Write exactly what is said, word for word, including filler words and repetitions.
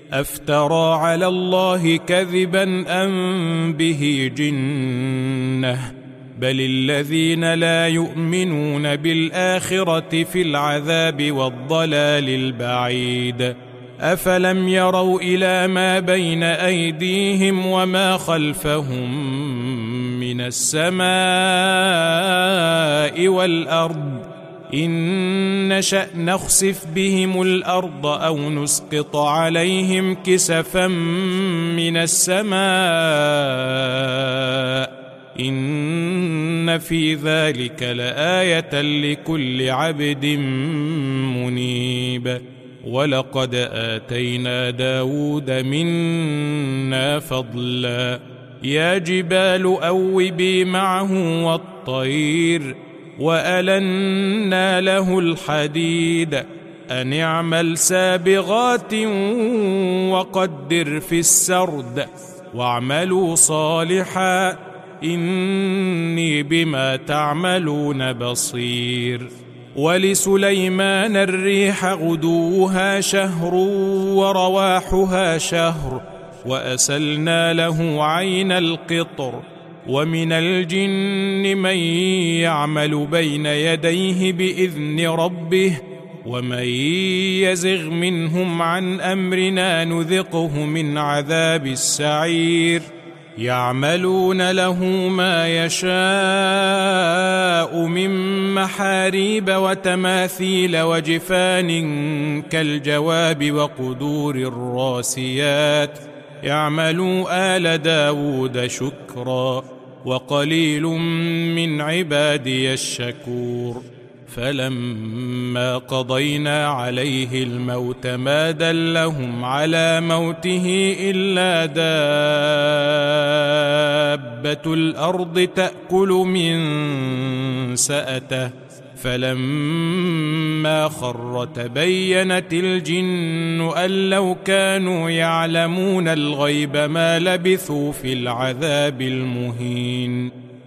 أفترى على الله كذبا أم به جنة بل الذين لا يؤمنون بالآخرة في العذاب والضلال البعيد أفلم يروا إلى ما بين أيديهم وما خلفهم من السماء والأرض إن نشأ نخسف بهم الأرض أو نسقط عليهم كسفا من السماء إن في ذلك لآية لكل عبد منيب ولقد آتينا داود منا فضلا يا جبال أوبي معه والطير وألنا له الحديد أن اعمل سابغات وقدر في السرد واعملوا صالحا إني بما تعملون بصير ولسليمان الريح غدوها شهر ورواحها شهر وأسلنا له عين القطر ومن الجن من يعمل بين يديه بإذن ربه ومن يزغ منهم عن أمرنا نذقه من عذاب السعير يعملون له ما يشاء من محاريب وتماثيل وجفان كالجواب وقدور الراسيات يعملوا آل داود شكرا وقليل من عبادي الشكور فلما قضينا عليه الموت ما دلهم على موته إلا دابة الأرض تأكل من سأته فلما خر تبينت الجن أن لو كانوا يعلمون الغيب ما لبثوا في العذاب المهين